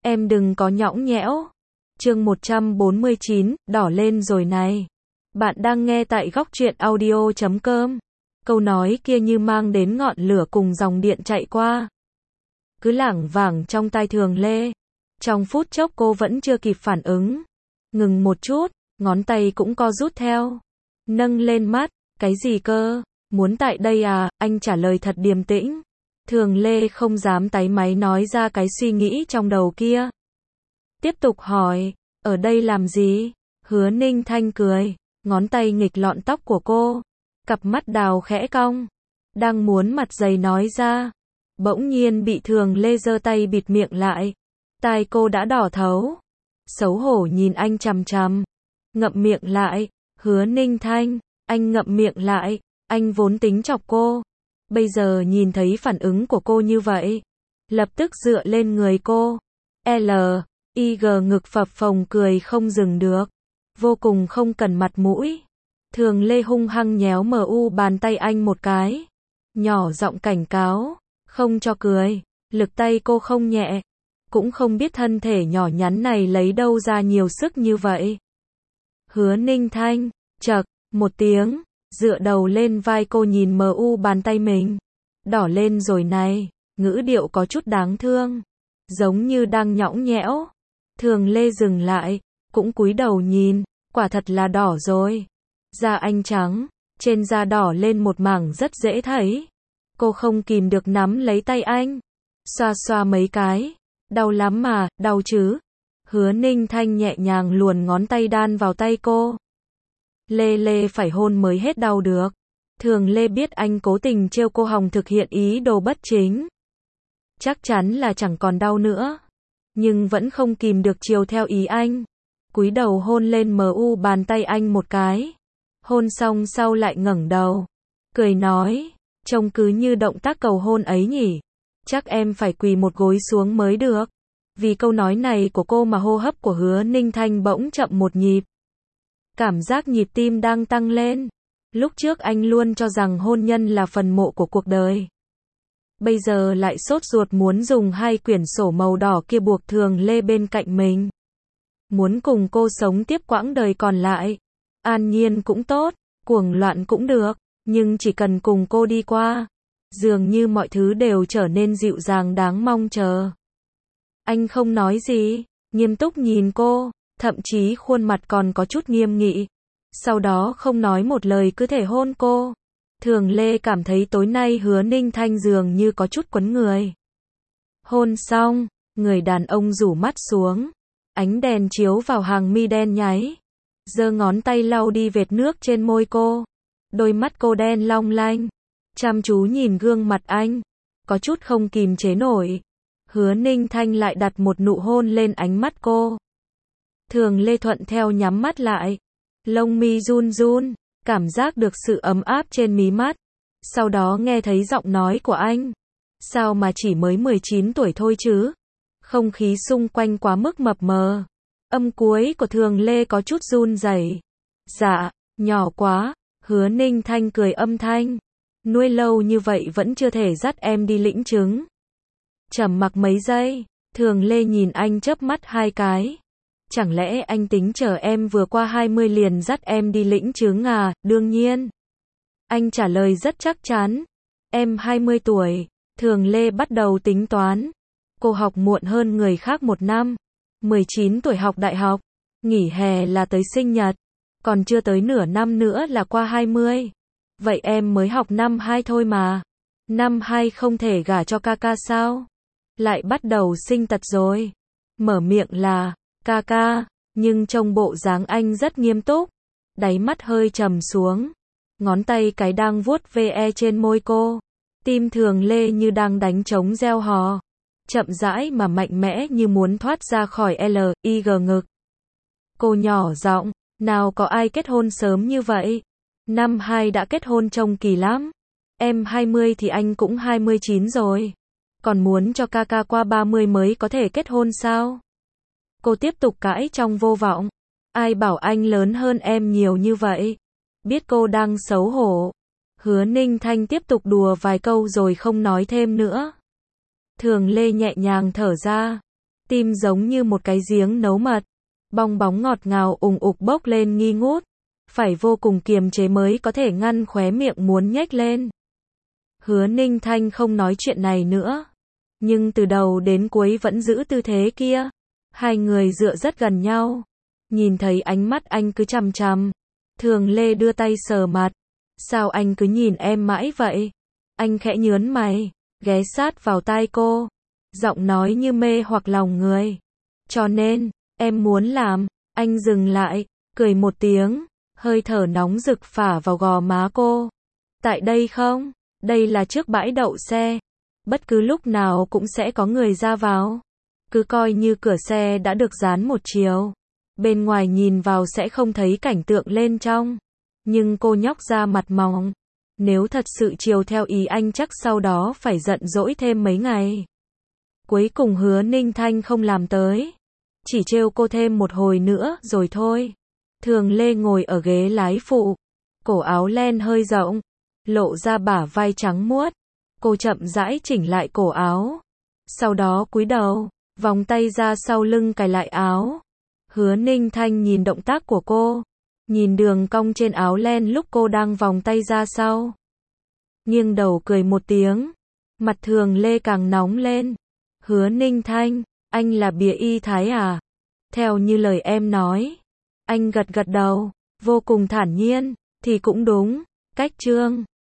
Em đừng có nhõng nhẽo. Chương 149, đỏ lên rồi này. Bạn đang nghe tại góc truyện audio.com. Câu nói kia như mang đến ngọn lửa cùng dòng điện chạy qua. Cứ lảng vảng trong tai Thường Lê. Trong phút chốc cô vẫn chưa kịp phản ứng. Ngừng một chút, ngón tay cũng co rút theo. Nâng lên mắt, cái gì cơ? Muốn tại đây à? Anh trả lời thật điềm tĩnh. Thường Lê không dám táy máy nói ra cái suy nghĩ trong đầu kia. Tiếp tục hỏi, ở đây làm gì? Hứa Ninh Thanh cười, ngón tay nghịch lọn tóc của cô. Cặp mắt đào khẽ cong. Đang muốn mặt dày nói ra. Bỗng nhiên bị Thường Lê giơ tay bịt miệng lại. Tai cô đã đỏ thấu. Xấu hổ nhìn anh chằm chằm. Ngậm miệng lại. Hứa Ninh Thanh, anh ngậm miệng lại. Anh vốn tính chọc cô. Bây giờ nhìn thấy phản ứng của cô như vậy. Lập tức dựa lên người cô. L.I.G ngực phập phồng cười không dừng được. Vô cùng không cần mặt mũi. Thường Lê hung hăng nhéo bàn tay anh một cái. Nhỏ giọng cảnh cáo. Không cho cười. Lực tay cô không nhẹ. Cũng không biết thân thể nhỏ nhắn này lấy đâu ra nhiều sức như vậy. Hứa Ninh Thanh, chậc, một tiếng. Dựa đầu lên vai cô nhìn bàn tay mình. Đỏ lên rồi này. Ngữ điệu có chút đáng thương. Giống như đang nhõng nhẽo. Thường Lê dừng lại. Cũng cúi đầu nhìn. Quả thật là đỏ rồi. Da anh trắng. Trên da đỏ lên một mảng rất dễ thấy. Cô không kìm được nắm lấy tay anh. Xoa xoa mấy cái. Đau lắm mà, đau chứ. Hứa Ninh Thanh nhẹ nhàng luồn ngón tay đan vào tay cô. Lê phải hôn mới hết đau được. Thường Lê biết anh cố tình trêu cô hòng thực hiện ý đồ bất chính. Chắc chắn là chẳng còn đau nữa. Nhưng vẫn không kìm được chiều theo ý anh. Cúi đầu hôn lên bàn tay anh một cái. Hôn xong sau lại ngẩng đầu. Cười nói, trông cứ như động tác cầu hôn ấy nhỉ. Chắc em phải quỳ một gối xuống mới được. Vì câu nói này của cô mà hô hấp của Hứa Ninh Thanh bỗng chậm một nhịp. Cảm giác nhịp tim đang tăng lên. Lúc trước anh luôn cho rằng hôn nhân là phần mộ của cuộc đời. Bây giờ lại sốt ruột muốn dùng 2 quyển sổ màu đỏ kia buộc Thường Lê bên cạnh mình. Muốn cùng cô sống tiếp quãng đời còn lại. An nhiên cũng tốt, cuồng loạn cũng được, nhưng chỉ cần cùng cô đi qua. Dường như mọi thứ đều trở nên dịu dàng đáng mong chờ. Anh không nói gì, nghiêm túc nhìn cô, thậm chí khuôn mặt còn có chút nghiêm nghị. Sau đó không nói một lời cứ thể hôn cô. Thường Lê cảm thấy tối nay Hứa Ninh Thanh dường như có chút quấn người. Hôn xong, người đàn ông rủ mắt xuống. Ánh đèn chiếu vào hàng mi đen nháy. Giơ ngón tay lau đi vệt nước trên môi cô. Đôi mắt cô đen long lanh. Chăm chú nhìn gương mặt anh. Có chút không kìm chế nổi. Hứa Ninh Thanh lại đặt một nụ hôn lên ánh mắt cô. Thường Lê thuận theo nhắm mắt lại. Lông mi run run. Cảm giác được sự ấm áp trên mí mắt. Sau đó nghe thấy giọng nói của anh. Sao mà chỉ mới 19 tuổi thôi chứ? Không khí xung quanh quá mức mập mờ. Âm cuối của Thường Lê có chút run rẩy. Dạ, nhỏ quá. Hứa Ninh Thanh cười âm thanh. Nuôi lâu như vậy vẫn chưa thể dắt em đi lĩnh chứng. Trầm mặc mấy giây. Thường Lê nhìn anh chớp mắt 2 cái. Chẳng lẽ anh tính chờ em vừa qua 20 liền dắt em đi lĩnh chứng à? Đương nhiên. Anh trả lời rất chắc chắn. Em 20 tuổi. Thường Lê bắt đầu tính toán. Cô học muộn hơn người khác 1 năm. 19 tuổi học đại học. Nghỉ hè là tới sinh nhật. Còn chưa tới nửa năm nữa là qua 20. Vậy em mới học năm 2 thôi mà. Năm 2 không thể gả cho ca sao? Lại bắt đầu sinh tật rồi. Mở miệng là ca, nhưng trông bộ dáng anh rất nghiêm túc. Đáy mắt hơi trầm xuống. Ngón tay cái đang vuốt ve trên môi cô. Tim Thường Lê như đang đánh trống reo hò. Chậm rãi mà mạnh mẽ như muốn thoát ra khỏi L.I.G ngực. Cô nhỏ giọng, nào có ai kết hôn sớm như vậy? Năm 2 đã kết hôn trông kỳ lắm. Em 20 thì anh cũng 29 rồi. Còn muốn cho ca qua 30 mới có thể kết hôn sao? Cô tiếp tục cãi trong vô vọng. Ai bảo anh lớn hơn em nhiều như vậy? Biết cô đang xấu hổ. Hứa Ninh Thanh tiếp tục đùa vài câu rồi không nói thêm nữa. Thường Lê nhẹ nhàng thở ra. Tim giống như một cái giếng nấu mật, bong bóng ngọt ngào ùng ục bốc lên nghi ngút, phải vô cùng kiềm chế mới có thể ngăn khóe miệng muốn nhếch lên. Hứa Ninh Thanh không nói chuyện này nữa, nhưng từ đầu đến cuối vẫn giữ tư thế kia. Hai người dựa rất gần nhau, nhìn thấy ánh mắt anh cứ chằm chằm. Thường Lê đưa tay sờ mặt. Sao anh cứ nhìn em mãi vậy? Anh khẽ nhớn mày, ghé sát vào tai cô, giọng nói như mê hoặc lòng người. Cho nên, em muốn làm. Anh dừng lại, cười một tiếng, hơi thở nóng rực phả vào gò má cô. Tại đây không? Đây là trước bãi đậu xe. Bất cứ lúc nào cũng sẽ có người ra vào. Cứ coi như cửa xe đã được dán một chiều. Bên ngoài nhìn vào sẽ không thấy cảnh tượng lên trong. Nhưng cô nhóc ra mặt mỏng. Nếu thật sự chiều theo ý anh chắc sau đó phải giận dỗi thêm mấy ngày. Cuối cùng Hứa Ninh Thanh không làm tới. Chỉ trêu cô thêm một hồi nữa rồi thôi. Thường Lê ngồi ở ghế lái phụ. Cổ áo len hơi rộng, lộ ra bả vai trắng muốt. Cô chậm rãi chỉnh lại cổ áo. Sau đó cúi đầu, vòng tay ra sau lưng cài lại áo. Hứa Ninh Thanh nhìn động tác của cô, nhìn đường cong trên áo len lúc cô đang vòng tay ra sau. Nghiêng đầu cười một tiếng, mặt Thường Lê càng nóng lên. Hứa Ninh Thanh, anh là bìa y thái à? Theo như lời em nói. Anh gật gật đầu, vô cùng thản nhiên, thì cũng đúng, cách Trương